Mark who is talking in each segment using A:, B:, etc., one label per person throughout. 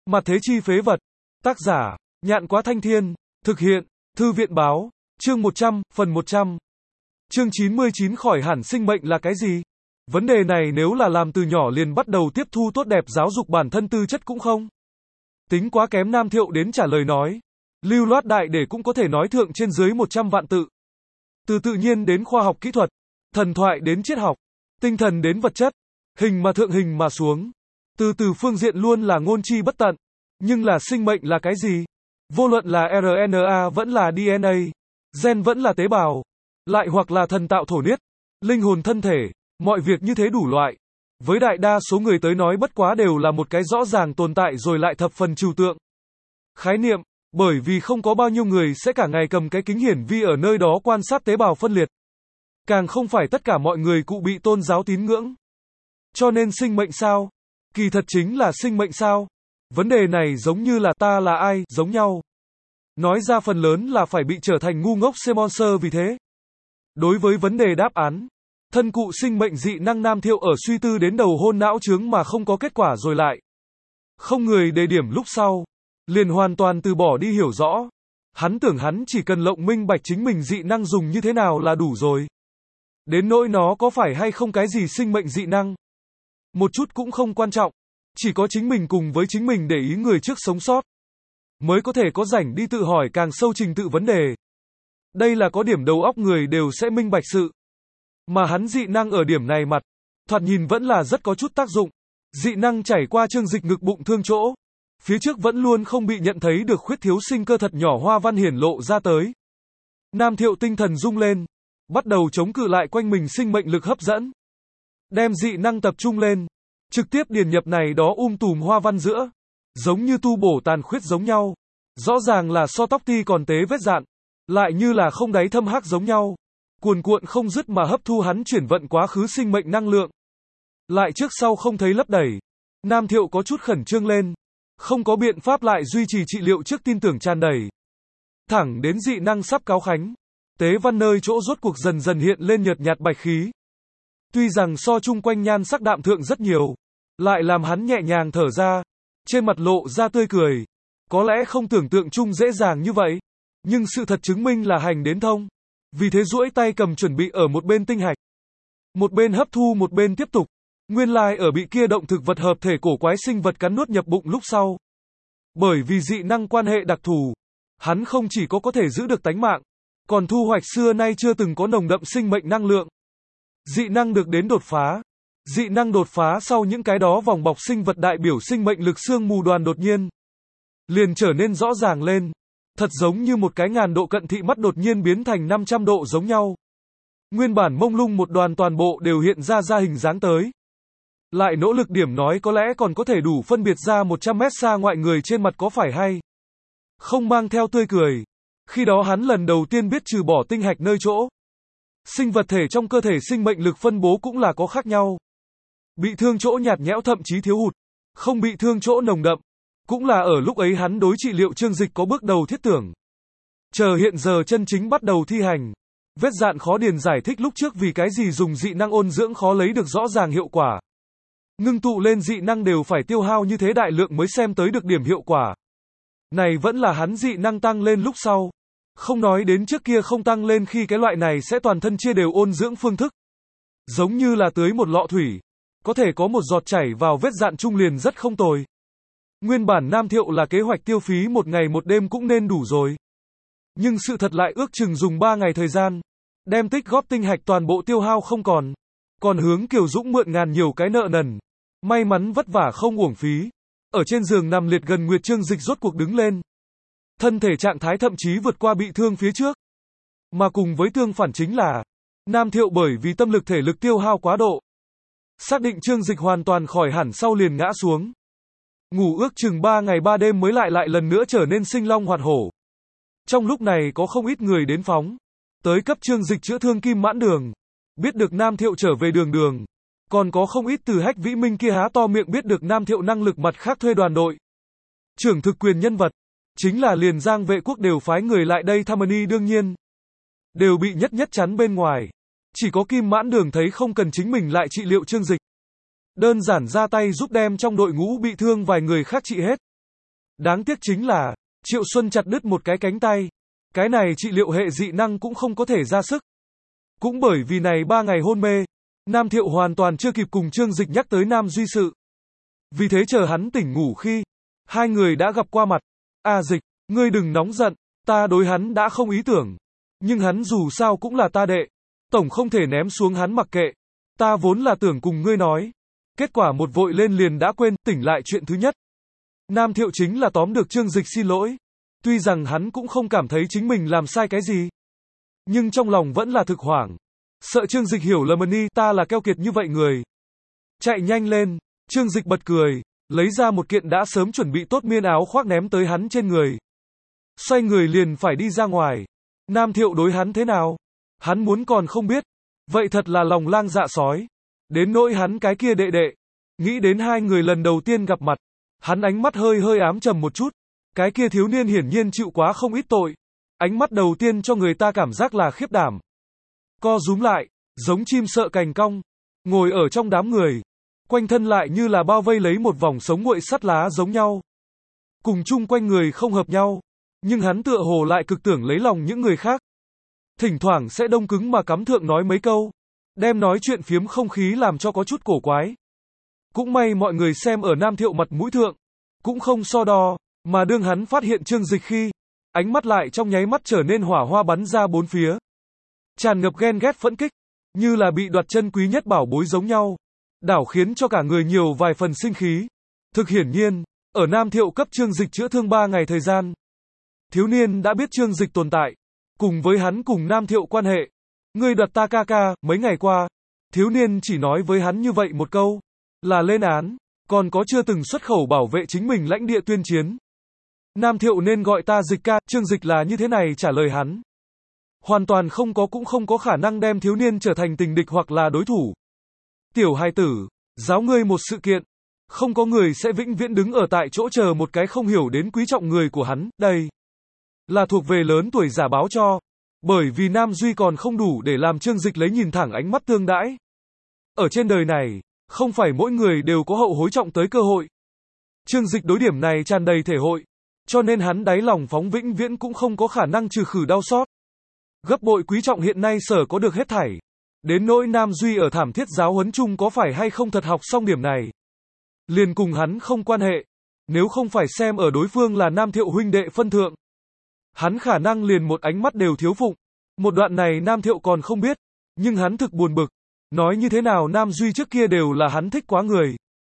A: Mặt thế chi phế vật. Tác giả, Nhạn Quá Thanh Thiên. Thực hiện, Thư viện Báo. Chương 100, phần 100. Chương 99 khỏi hẳn sinh mệnh là cái gì? Vấn đề này nếu là làm từ nhỏ liền bắt đầu tiếp thu tốt đẹp giáo dục bản thân tư chất cũng không tính quá kém. Nam Thiệu đến trả lời nói. Lưu loát đại để cũng có thể nói thượng trên dưới 100 vạn tự. Từ tự nhiên đến khoa học kỹ thuật, thần thoại đến triết học, tinh thần đến vật chất, hình mà thượng hình mà xuống. Từ phương diện luôn là ngôn chi bất tận. Nhưng là sinh mệnh là cái gì? Vô luận là RNA vẫn là DNA, gen vẫn là tế bào, lại hoặc là thần tạo thổ niết, linh hồn thân thể, mọi việc như thế đủ loại. Với đại đa số người tới nói bất quá đều là một cái rõ ràng tồn tại rồi lại thập phần trừu tượng. Khái niệm, bởi vì không có bao nhiêu người sẽ cả ngày cầm cái kính hiển vi ở nơi đó quan sát tế bào phân liệt. Càng không phải tất cả mọi người cụ bị tôn giáo tín ngưỡng. Cho nên sinh mệnh sao? Kỳ thật chính là sinh mệnh sao? Vấn đề này giống như là ta là ai, giống nhau. Nói ra phần lớn là phải bị trở thành ngu ngốc Semonser vì thế. Đối với vấn đề đáp án, thân cụ sinh mệnh dị năng Nam Thiệu ở suy tư đến đầu hôn não chướng mà không có kết quả rồi lại. Không người đề điểm lúc sau, liền hoàn toàn từ bỏ đi hiểu rõ. Hắn tưởng hắn chỉ cần lộng minh bạch chính mình dị năng dùng như thế nào là đủ rồi. Đến nỗi nó có phải hay không cái gì sinh mệnh dị năng. Một chút cũng không quan trọng. Chỉ có chính mình cùng với chính mình để ý người trước sống sót. Mới có thể có rảnh đi tự hỏi càng sâu trình tự vấn đề. Đây là có điểm đầu óc người đều sẽ minh bạch sự. Mà hắn dị năng ở điểm này mặt. Thoạt nhìn vẫn là rất có chút tác dụng. Dị năng chảy qua chương dịch ngực bụng thương chỗ. Phía trước vẫn luôn không bị nhận thấy được khuyết thiếu sinh cơ thật nhỏ hoa văn hiển lộ ra tới. Nam Thiệu tinh thần rung lên. Bắt đầu chống cự lại quanh mình sinh mệnh lực hấp dẫn. Đem dị năng tập trung lên. Trực tiếp điền nhập này đó tùm hoa văn giữa. Giống như tu bổ tàn khuyết giống nhau. Rõ ràng là so tóc ti còn tế vết dạn. Lại như là không đáy thâm hắc giống nhau. Cuồn cuộn không dứt mà hấp thu hắn chuyển vận quá khứ sinh mệnh năng lượng. Lại trước sau không thấy lấp đầy. Nam Thiệu có chút khẩn trương lên. Không có biện pháp lại duy trì trị liệu trước tin tưởng tràn đầy. Thẳng đến dị năng sắp cáo khánh. Tế văn nơi chỗ rốt cuộc dần dần hiện lên nhợt nhạt bạch khí. Tuy rằng so chung quanh nhan sắc đạm thượng rất nhiều. Lại làm hắn nhẹ nhàng thở ra. Trên mặt lộ ra tươi cười. Có lẽ không tưởng tượng chung dễ dàng như vậy. Nhưng sự thật chứng minh là hành đến thông. Vì thế duỗi tay cầm chuẩn bị ở một bên tinh hạch. Một bên hấp thu một bên tiếp tục. Nguyên lai ở bị kia động thực vật hợp thể cổ quái sinh vật cắn nuốt nhập bụng lúc sau. Bởi vì dị năng quan hệ đặc thù. Hắn không chỉ có thể giữ được tánh mạng. Còn thu hoạch xưa nay chưa từng có nồng đậm sinh mệnh năng lượng. Dị năng được đến đột phá. Dị năng đột phá sau những cái đó vòng bọc sinh vật đại biểu sinh mệnh lực xương mù đoàn đột nhiên. Liền trở nên rõ ràng lên. Thật giống như một cái 1000 độ cận thị mắt đột nhiên biến thành 500 độ giống nhau. Nguyên bản mông lung một đoàn toàn bộ đều hiện ra hình dáng tới. Lại nỗ lực điểm nói có lẽ còn có thể đủ phân biệt ra 100 mét xa ngoại người trên mặt có phải hay. Không mang theo tươi cười. Khi đó hắn lần đầu tiên biết trừ bỏ tinh hạch nơi chỗ. Sinh vật thể trong cơ thể sinh mệnh lực phân bố cũng là có khác nhau. Bị thương chỗ nhạt nhẽo thậm chí thiếu hụt. Không bị thương chỗ nồng đậm. Cũng là ở lúc ấy hắn đối trị liệu chương dịch có bước đầu thiết tưởng. Chờ hiện giờ chân chính bắt đầu thi hành. Vết dạn khó điền giải thích lúc trước vì cái gì dùng dị năng ôn dưỡng khó lấy được rõ ràng hiệu quả. Ngưng tụ lên dị năng đều phải tiêu hao như thế đại lượng mới xem tới được điểm hiệu quả. Này vẫn là hắn dị năng tăng lên lúc sau. Không nói đến trước kia không tăng lên khi cái loại này sẽ toàn thân chia đều ôn dưỡng phương thức. Giống như là tưới một lọ thủy. Có thể có một giọt chảy vào vết dạn trung liền rất không tồi. Nguyên bản Nam Thiệu là kế hoạch tiêu phí một ngày một đêm cũng nên đủ rồi. Nhưng sự thật lại ước chừng dùng 3 ngày thời gian. Đem tích góp tinh hạch toàn bộ tiêu hao không còn. Còn hướng Kiều Dũng mượn ngàn nhiều cái nợ nần. May mắn vất vả không uổng phí. Ở trên giường nằm liệt gần nguyệt chương dịch rốt cuộc đứng lên. Thân thể trạng thái thậm chí vượt qua bị thương phía trước. Mà cùng với tương phản chính là Nam Thiệu bởi vì tâm lực thể lực tiêu hao quá độ. Xác định chương dịch hoàn toàn khỏi hẳn sau liền ngã xuống. Ngủ ước chừng 3 ngày 3 đêm mới lại lần nữa trở nên sinh long hoạt hổ. Trong lúc này có không ít người đến phóng. Tới cấp chương dịch chữa thương kim mãn đường. Biết được Nam Thiệu trở về đường. Còn có không ít từ Hách Vĩ Minh kia há to miệng biết được Nam Thiệu năng lực mặt khác thuê đoàn đội. Trưởng thực quyền nhân vật. Chính là liền Giang vệ quốc đều phái người lại đây thăm đương nhiên. Đều bị nhất chắn bên ngoài. Chỉ có kim mãn đường thấy không cần chính mình lại trị liệu chương dịch. Đơn giản ra tay giúp đem trong đội ngũ bị thương vài người khác trị hết. Đáng tiếc chính là, Triệu Xuân chặt đứt một cái cánh tay. Cái này trị liệu hệ dị năng cũng không có thể ra sức. Cũng bởi vì này 3 ngày hôn mê, Nam Thiệu hoàn toàn chưa kịp cùng Trương Dịch nhắc tới Nam Duy sự. Vì thế chờ hắn tỉnh ngủ khi, hai người đã gặp qua mặt. Dịch, ngươi đừng nóng giận, ta đối hắn đã không ý tưởng. Nhưng hắn dù sao cũng là ta đệ. Tổng không thể ném xuống hắn mặc kệ. Ta vốn là tưởng cùng ngươi nói. Kết quả một vội lên liền đã quên, tỉnh lại chuyện thứ nhất. Nam Thiệu chính là tóm được Trương Dịch xin lỗi. Tuy rằng hắn cũng không cảm thấy chính mình làm sai cái gì. Nhưng trong lòng vẫn là thực hoảng. Sợ Trương Dịch hiểu lầm đi, ta là keo kiệt như vậy người. Chạy nhanh lên, Trương Dịch bật cười, lấy ra một kiện đã sớm chuẩn bị tốt miên áo khoác ném tới hắn trên người. Xoay người liền phải đi ra ngoài. Nam Thiệu đối hắn thế nào? Hắn muốn còn không biết. Vậy thật là lòng lang dạ sói. Đến nỗi hắn cái kia đệ đệ. Nghĩ đến hai người lần đầu tiên gặp mặt. Hắn ánh mắt hơi hơi ám trầm một chút. Cái kia thiếu niên hiển nhiên chịu quá không ít tội. Ánh mắt đầu tiên cho người ta cảm giác là khiếp đảm. Co rúm lại, giống chim sợ cành cong. Ngồi ở trong đám người. Quanh thân lại như là bao vây lấy một vòng sống nguội sắt lá giống nhau. Cùng chung quanh người không hợp nhau. Nhưng hắn tựa hồ lại cực tưởng lấy lòng những người khác. Thỉnh thoảng sẽ đông cứng mà cắm thượng nói mấy câu. Đem nói chuyện phiếm không khí làm cho có chút cổ quái. Cũng may mọi người xem ở Nam Thiệu mặt mũi thượng. Cũng không so đo. Mà đương hắn phát hiện Trương Dịch khi. Ánh mắt lại trong nháy mắt trở nên hỏa hoa bắn ra bốn phía. Tràn ngập ghen ghét phẫn kích. Như là bị đoạt chân quý nhất bảo bối giống nhau. Đảo khiến cho cả người nhiều vài phần sinh khí. Thực hiển nhiên, ở Nam Thiệu cấp Trương Dịch chữa thương 3 ngày thời gian. Thiếu niên đã biết Trương Dịch tồn tại. Cùng với hắn cùng Nam Thiệu quan hệ. Ngươi đoạt ta ca ca, mấy ngày qua. Thiếu niên chỉ nói với hắn như vậy một câu. Là lên án. Còn có chưa từng xuất khẩu bảo vệ chính mình lãnh địa tuyên chiến. Nam Thiệu nên gọi ta Dịch ca, Trương Dịch là như thế này trả lời hắn. Hoàn toàn không có cũng không có khả năng đem thiếu niên trở thành tình địch hoặc là đối thủ. Tiểu hài tử, giáo ngươi một sự kiện. Không có người sẽ vĩnh viễn đứng ở tại chỗ chờ một cái không hiểu đến quý trọng người của hắn, đây. Là thuộc về lớn tuổi giả báo cho. Bởi vì Nam Duy còn không đủ để làm Trương Dịch lấy nhìn thẳng ánh mắt tương đãi. Ở trên đời này, không phải mỗi người đều có hậu hối trọng tới cơ hội. Trương Dịch đối điểm này tràn đầy thể hội. Cho nên hắn đáy lòng phóng vĩnh viễn cũng không có khả năng trừ khử đau xót. Gấp bội quý trọng hiện nay sở có được hết thảy. Đến nỗi Nam Duy ở thảm thiết giáo huấn chung có phải hay không thật học xong điểm này. Liền cùng hắn không quan hệ. Nếu không phải xem ở đối phương là Nam Thiệu huynh đệ phân thượng. Hắn khả năng liền một ánh mắt đều thiếu phụng. Một đoạn này Nam Thiệu còn không biết. Nhưng hắn thực buồn bực. Nói như thế nào Nam Duy trước kia đều là hắn thích quá người.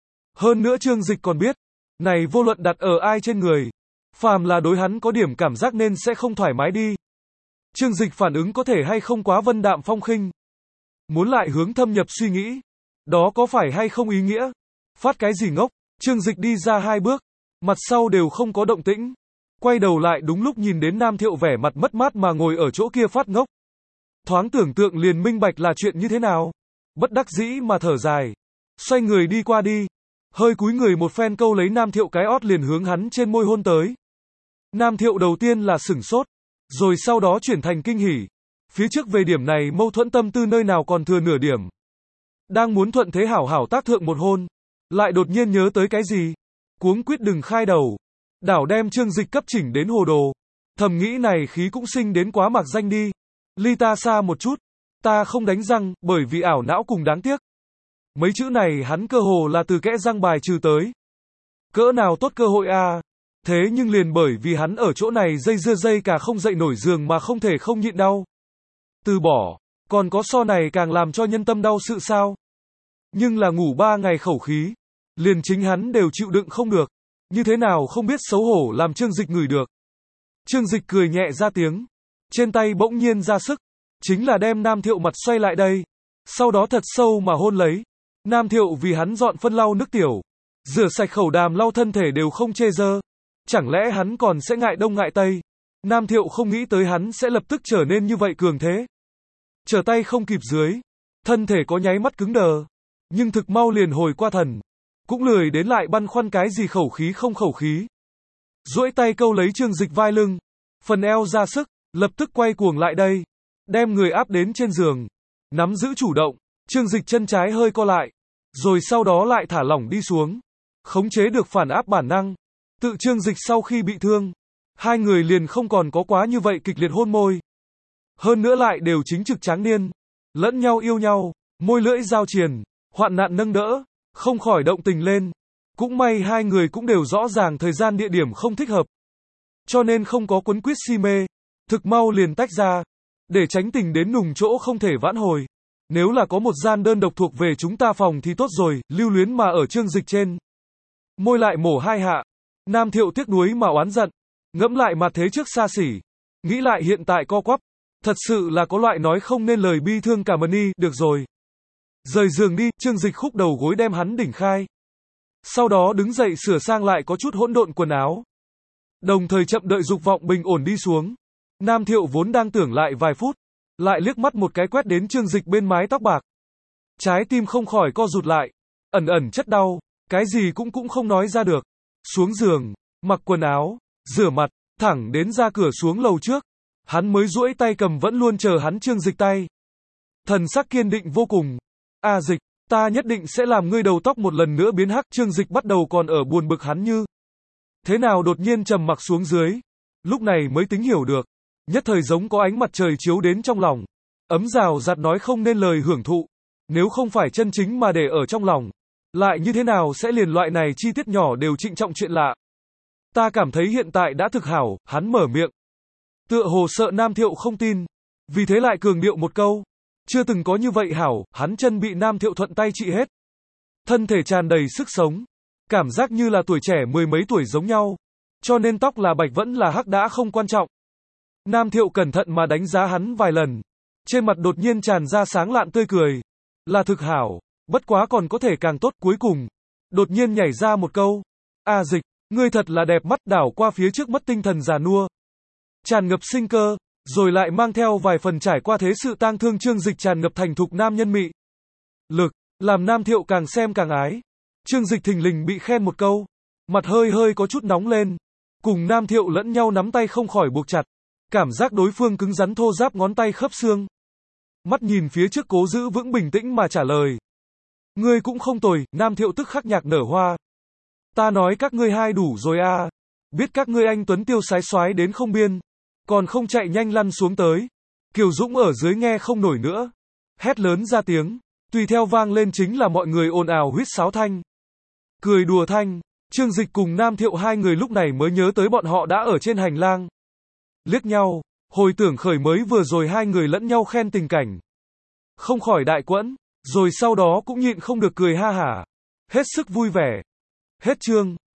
A: Hơn nữa Trương Dịch còn biết. Này vô luận đặt ở ai trên người. Phàm là đối hắn có điểm cảm giác nên sẽ không thoải mái đi. Trương Dịch phản ứng có thể hay không quá vân đạm phong khinh. Muốn lại hướng thâm nhập suy nghĩ. Đó có phải hay không ý nghĩa? Phát cái gì ngốc? Trương Dịch đi ra 2 bước. Mặt sau đều không có động tĩnh. Quay đầu lại đúng lúc nhìn đến Nam Thiệu vẻ mặt mất mát mà ngồi ở chỗ kia phát ngốc. Thoáng tưởng tượng liền minh bạch là chuyện như thế nào. Bất đắc dĩ mà thở dài. Xoay người đi qua đi. Hơi cúi người một phen câu lấy Nam Thiệu cái ót liền hướng hắn trên môi hôn tới. Nam Thiệu đầu tiên là sửng sốt. Rồi sau đó chuyển thành kinh hỉ. Phía trước về điểm này mâu thuẫn tâm tư nơi nào còn thừa nửa điểm. Đang muốn thuận thế hảo hảo tác thượng một hôn. Lại đột nhiên nhớ tới cái gì. Cuống quýt đừng khai đầu. Đảo đem Trương Dịch cấp chỉnh đến hồ đồ. Thầm nghĩ này khí cũng sinh đến quá mạc danh đi. Ly ta xa một chút. Ta không đánh răng, bởi vì ảo não cùng đáng tiếc. Mấy chữ này hắn cơ hồ là từ kẽ răng bài trừ tới. Cỡ nào tốt cơ hội à. Thế nhưng liền bởi vì hắn ở chỗ này dây dưa dây cả không dậy nổi giường mà không thể không nhịn đau. Từ bỏ, còn có so này càng làm cho nhân tâm đau sự sao. Nhưng là ngủ 3 ngày khẩu khí. Liền chính hắn đều chịu đựng không được. Như thế nào không biết xấu hổ làm Trương Dịch ngửi được. Trương Dịch cười nhẹ ra tiếng. Trên tay bỗng nhiên ra sức. Chính là đem Nam Thiệu mặt xoay lại đây. Sau đó thật sâu mà hôn lấy. Nam Thiệu vì hắn dọn phân lau nước tiểu. Rửa sạch khẩu đàm lau thân thể đều không chê dơ. Chẳng lẽ hắn còn sẽ ngại đông ngại tây. Nam Thiệu không nghĩ tới hắn sẽ lập tức trở nên như vậy cường thế. Trở tay không kịp dưới. Thân thể có nháy mắt cứng đờ. Nhưng thực mau liền hồi qua thần. Cũng lười đến lại băn khoăn cái gì khẩu khí không khẩu khí. Duỗi tay câu lấy Trương Dịch vai lưng. Phần eo ra sức. Lập tức quay cuồng lại đây. Đem người áp đến trên giường. Nắm giữ chủ động. Trương Dịch chân trái hơi co lại. Rồi sau đó lại thả lỏng đi xuống. Khống chế được phản áp bản năng. Tự Trương Dịch sau khi bị thương, hai người liền không còn có quá như vậy kịch liệt hôn môi. Hơn nữa lại đều chính trực tráng niên, lẫn nhau yêu nhau, môi lưỡi giao triền, hoạn nạn nâng đỡ, không khỏi động tình lên. Cũng may hai người cũng đều rõ ràng thời gian địa điểm không thích hợp, cho nên không có quấn quýt si mê, thực mau liền tách ra, để tránh tình đến nùng chỗ không thể vãn hồi. Nếu là có một gian đơn độc thuộc về chúng ta phòng thì tốt rồi, lưu luyến mà ở Trương Dịch trên môi lại mổ hai hạ. Nam Thiệu tiếc nuối mà oán giận, ngẫm lại mặt thế trước xa xỉ, nghĩ lại hiện tại co quắp, thật sự là có loại nói không nên lời bi thương cả mần đi, được rồi. Rời giường đi, Trương Dịch khúc đầu gối đem hắn đỉnh khai. Sau đó đứng dậy sửa sang lại có chút hỗn độn quần áo. Đồng thời chậm đợi dục vọng bình ổn đi xuống. Nam Thiệu vốn đang tưởng lại vài phút, lại liếc mắt một cái quét đến Trương Dịch bên mái tóc bạc. Trái tim không khỏi co rụt lại, ẩn ẩn chất đau, cái gì cũng không nói ra được. Xuống giường, mặc quần áo, rửa mặt, thẳng đến ra cửa xuống lầu trước. Hắn mới duỗi tay cầm vẫn luôn chờ hắn Trương Dịch tay. Thần sắc kiên định vô cùng. A Dịch, ta nhất định sẽ làm ngươi đầu tóc một lần nữa biến hắc. Trương Dịch bắt đầu còn ở buồn bực hắn như thế nào đột nhiên trầm mặc xuống dưới. Lúc này mới tính hiểu được. Nhất thời giống có ánh mặt trời chiếu đến trong lòng. Ấm rào rạt nói không nên lời hưởng thụ. Nếu không phải chân chính mà để ở trong lòng, lại như thế nào sẽ liền loại này chi tiết nhỏ đều trịnh trọng chuyện lạ. Ta cảm thấy hiện tại đã thực hảo, hắn mở miệng. Tựa hồ sợ Nam Thiệu không tin, vì thế lại cường điệu một câu. Chưa từng có như vậy hảo, hắn chân bị Nam Thiệu thuận tay trị hết. Thân thể tràn đầy sức sống, cảm giác như là tuổi trẻ mười mấy tuổi giống nhau. Cho nên tóc là bạch vẫn là hắc đã không quan trọng. Nam Thiệu cẩn thận mà đánh giá hắn vài lần. Trên mặt đột nhiên tràn ra sáng lạn tươi cười. Là thực hảo, bất quá còn có thể càng tốt. Cuối cùng, đột nhiên nhảy ra một câu. A Dịch, ngươi thật là đẹp mắt. Đảo qua phía trước mất tinh thần già nua, tràn ngập sinh cơ, rồi lại mang theo vài phần trải qua thế sự tang thương. Trương Dịch tràn ngập thành thục nam nhân mị lực, làm Nam Thiệu càng xem càng ái. Trương Dịch thình lình bị khen một câu, mặt hơi hơi có chút nóng lên, cùng Nam Thiệu lẫn nhau nắm tay không khỏi buộc chặt, cảm giác đối phương cứng rắn thô ráp ngón tay khớp xương. Mắt nhìn phía trước cố giữ vững bình tĩnh mà trả lời. Ngươi cũng không tồi. Nam Thiệu tức khắc nhạc nở hoa. Ta nói các ngươi hai đủ rồi a. Biết các ngươi anh tuấn tiêu sái soái đến không biên, còn không chạy nhanh lăn xuống tới. Kiều Dũng ở dưới nghe không nổi nữa, hét lớn ra tiếng, tùy theo vang lên chính là mọi người ồn ào huýt sáo thanh, cười đùa thanh. Trương Dịch cùng Nam Thiệu hai người lúc này mới nhớ tới bọn họ đã ở trên hành lang. Liếc nhau, hồi tưởng khởi mới vừa rồi hai người lẫn nhau khen tình cảnh. Không khỏi đại quẫn, rồi sau đó cũng nhịn không được cười ha hả. Hết sức vui vẻ. Hết chương.